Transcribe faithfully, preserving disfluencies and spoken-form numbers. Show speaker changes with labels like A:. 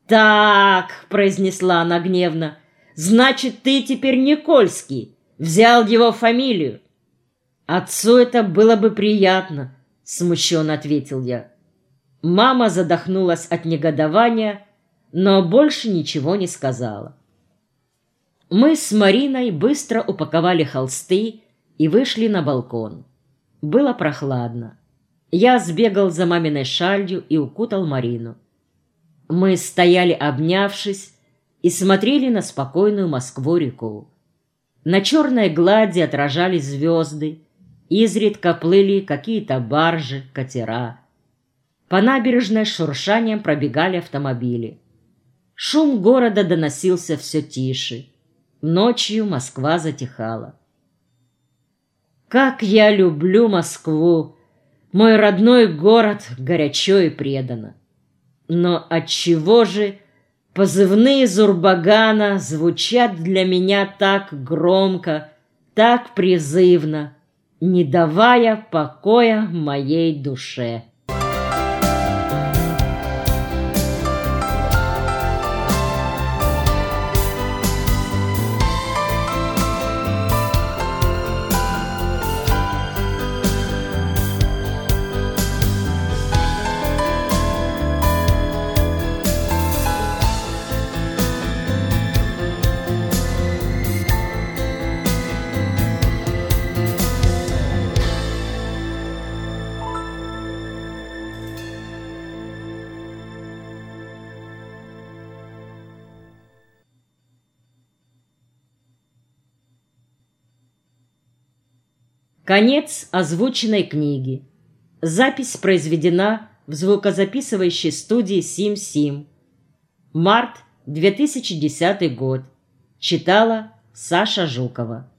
A: «Так», — произнесла она гневно, — «значит, ты теперь Никольский, взял его фамилию». «Отцу это было бы приятно», — смущенно ответил я. Мама задохнулась от негодования, но больше ничего не сказала. Мы с Мариной быстро упаковали холсты и вышли на балкон. Было прохладно. Я сбегал за маминой шалью и укутал Марину. Мы стояли, обнявшись, и смотрели на спокойную Москву-реку. На черной глади отражались звезды, изредка плыли какие-то баржи, катера. По набережной с шуршанием пробегали автомобили. Шум города доносился все тише. Ночью Москва затихала. Как я люблю Москву! Мой родной город горячо и преданно. Но отчего же позывные Зурбагана звучат для меня так громко, так призывно, не давая покоя моей душе? Конец озвученной книги. Запись произведена в звукозаписывающей студии Сим-Сим. Март две тысячи десятый год. Читала Саша Жукова.